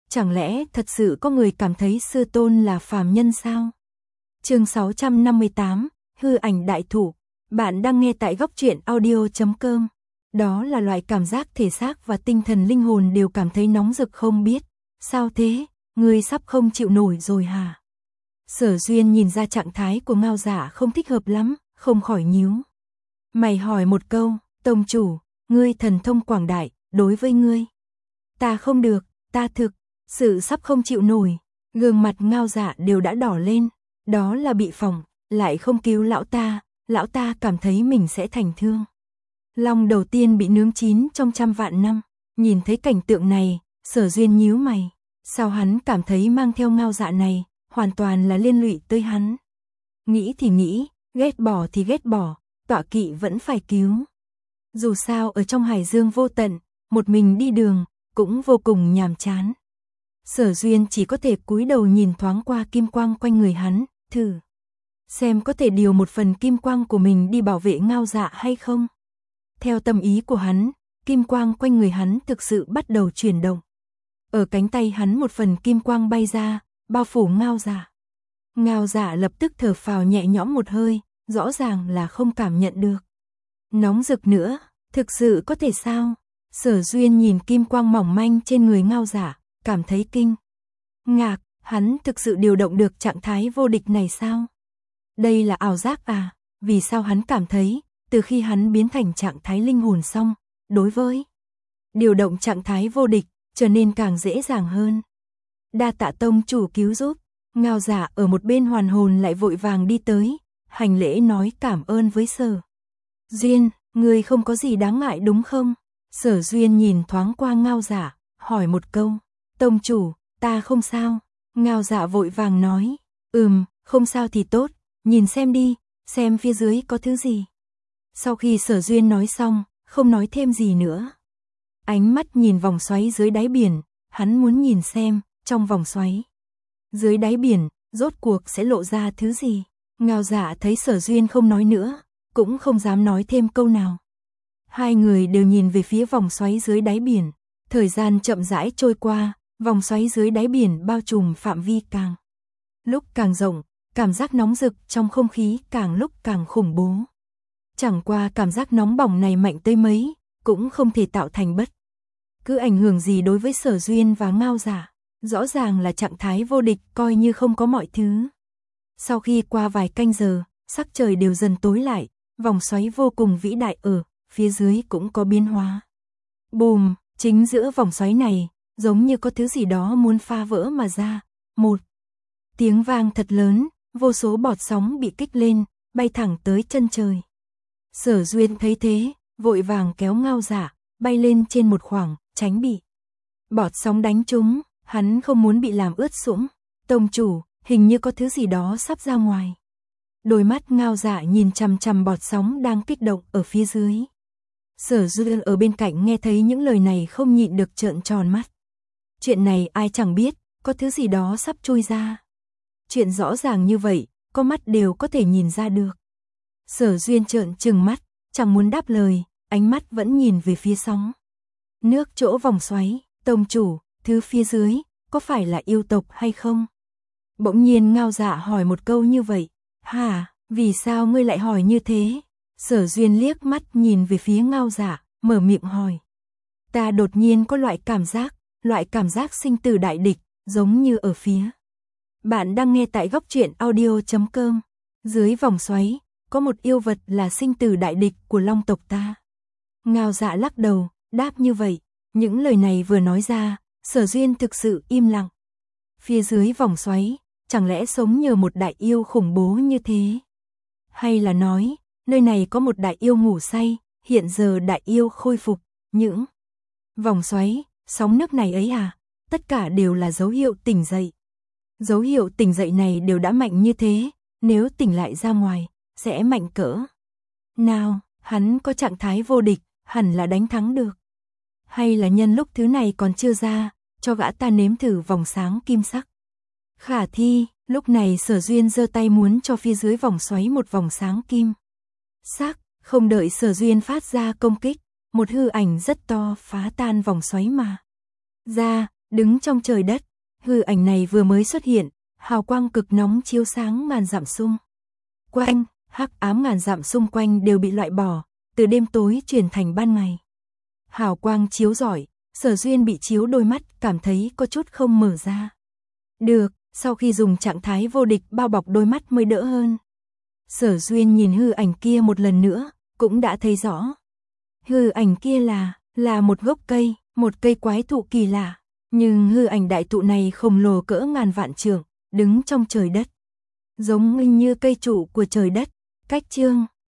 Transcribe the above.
Chẳng lẽ thật sự có người cảm thấy sư tôn là phàm nhân sao? Chương 658, hư ảnh đại thủ. Bạn đang nghe tại góc truyện audio.com. Đó là loại cảm giác thể xác và tinh thần linh hồn đều cảm thấy nóng rực không biết. Sao thế, ngươi sắp không chịu nổi rồi hả? Sở Duyên nhìn ra trạng thái của Ngao Dạ không thích hợp lắm, không khỏi nhíu mày hỏi một câu, tông chủ, ngươi thần thông quảng đại, đối với ngươi. Ta không được, ta thực sự sắp không chịu nổi. Gương mặt Ngao Dạ đều đã đỏ lên, đó là bị phỏng, lại không cứu lão ta cảm thấy mình sẽ thành thương. Long đầu tiên bị nướng chín trong 100 vạn năm, nhìn thấy cảnh tượng này, Sở Duyên nhíu mày, sao hắn cảm thấy mang theo Ngao Dạ này, hoàn toàn là liên lụy tới hắn. Nghĩ thì nghĩ, ghét bỏ thì ghét bỏ, tọa kỵ vẫn phải cứu. Dù sao ở trong hải dương vô tận, một mình đi đường, cũng vô cùng nhàm chán. Sở Duyên chỉ có thể cúi đầu nhìn thoáng qua kim quang quanh người hắn, thử xem có thể điều một phần kim quang của mình đi bảo vệ Ngao Dạ hay không. Theo tâm ý của hắn, kim quang quanh người hắn thực sự bắt đầu chuyển động. Ở cánh tay hắn một phần kim quang bay ra, bao phủ Ngao Dạ. Ngao Dạ lập tức thở phào nhẹ nhõm một hơi, rõ ràng là không cảm nhận được nóng rực nữa, thực sự có thể sao? Sở Duyên nhìn kim quang mỏng manh trên người Ngao Dạ, cảm thấy kinh ngạc, hắn thực sự điều động được trạng thái vô địch này sao? Đây là ảo giác à? Vì sao hắn cảm thấy, từ khi hắn biến thành trạng thái linh hồn xong, đối với điều động trạng thái vô địch, trở nên càng dễ dàng hơn. Đa tạ tông chủ cứu giúp. Ngao Dạ ở một bên hoàn hồn lại vội vàng đi tới, hành lễ nói cảm ơn với Sở Duyên, ngươi không có gì đáng ngại đúng không? Sở Duyên nhìn thoáng qua Ngao Dạ, hỏi một câu, tông chủ, ta không sao. Ngao Dạ vội vàng nói, không sao thì tốt, nhìn xem đi, xem phía dưới có thứ gì. Sau khi Sở Duyên nói xong, không nói thêm gì nữa. Ánh mắt nhìn vòng xoáy dưới đáy biển, hắn muốn nhìn xem, trong vòng xoáy dưới đáy biển, rốt cuộc sẽ lộ ra thứ gì. Ngao Dạ thấy Sở Duyên không nói nữa, cũng không dám nói thêm câu nào. Hai người đều nhìn về phía vòng xoáy dưới đáy biển. Thời gian chậm rãi trôi qua, vòng xoáy dưới đáy biển bao trùm phạm vi càng lúc càng rộng, cảm giác nóng rực trong không khí càng lúc càng khủng bố. Chẳng qua cảm giác nóng bỏng này mạnh tới mấy, cũng không thể tạo thành bất cứ ảnh hưởng gì đối với Sở Duyên và Ngao Dạ. Rõ ràng là trạng thái vô địch coi như không có mọi thứ. Sau khi qua vài canh giờ, sắc trời đều dần tối lại, vòng xoáy vô cùng vĩ đại ở phía dưới cũng có biến hóa. Bùm, chính giữa vòng xoáy này, giống như có thứ gì đó muốn phá vỡ mà ra. Một tiếng vang thật lớn, vô số bọt sóng bị kích lên, bay thẳng tới chân trời. Sở Duyên thấy thế, vội vàng kéo Ngao Dạ, bay lên trên một khoảng, tránh bị bọt sóng đánh trúng. Hắn không muốn bị làm ướt sũng. Tông chủ, hình như có thứ gì đó sắp ra ngoài. Đôi mắt Ngao Dạ nhìn chằm chằm bọt sóng đang kích động ở phía dưới. Sở Duyên ở bên cạnh nghe thấy những lời này không nhịn được trợn tròn mắt. Chuyện này ai chẳng biết, có thứ gì đó sắp trôi ra. Chuyện rõ ràng như vậy, có mắt đều có thể nhìn ra được. Sở Duyên trợn trừng mắt, chẳng muốn đáp lời, ánh mắt vẫn nhìn về phía sóng nước chỗ vòng xoáy. Tông chủ, thứ phía dưới, có phải là yêu tộc hay không? Bỗng nhiên Ngao Dạ hỏi một câu như vậy. Hả, vì sao ngươi lại hỏi như thế? Sở Duyên liếc mắt nhìn về phía Ngao Dạ, mở miệng hỏi. Ta đột nhiên có loại cảm giác sinh tử đại địch, giống như ở phía. Bạn đang nghe tại góc truyện audio.com. Dưới vòng xoáy, có một yêu vật là sinh tử đại địch của Long tộc ta. Ngao Dạ lắc đầu, đáp như vậy. Những lời này vừa nói ra, Sở Duyên thực sự im lặng. Phía dưới vòng xoáy, chẳng lẽ sống nhờ một đại yêu khủng bố như thế? Hay là nói, nơi này có một đại yêu ngủ say, hiện giờ đại yêu khôi phục, những vòng xoáy, sóng nước này ấy à? Tất cả đều là dấu hiệu tỉnh dậy. Dấu hiệu tỉnh dậy này đều đã mạnh như thế, nếu tỉnh lại ra ngoài, sẽ mạnh cỡ nào? Hắn có trạng thái vô địch, hẳn là đánh thắng được. Hay là nhân lúc thứ này còn chưa ra, cho gã ta nếm thử vòng sáng kim sắc. Khả thi, lúc này Sở Duyên giơ tay muốn cho phía dưới vòng xoáy một vòng sáng kim sắc, không đợi Sở Duyên phát ra công kích, một hư ảnh rất to phá tan vòng xoáy mà ra, đứng trong trời đất. Hư ảnh này vừa mới xuất hiện, hào quang cực nóng chiếu sáng ngàn dặm xung quanh, hắc ám ngàn dặm xung quanh đều bị loại bỏ, từ đêm tối chuyển thành ban ngày. Hào quang chiếu rọi, Sở Duyên bị chiếu đôi mắt, cảm thấy có chút không mở ra được, sau khi dùng trạng thái vô địch bao bọc đôi mắt mới đỡ hơn. Sở Duyên nhìn hư ảnh kia một lần nữa, cũng đã thấy rõ. Hư ảnh kia là một gốc cây, một cây quái thụ kỳ lạ, nhưng hư ảnh đại thụ này khổng lồ cỡ ngàn vạn trượng, đứng trong trời đất, giống như cây trụ của trời đất. Cách chương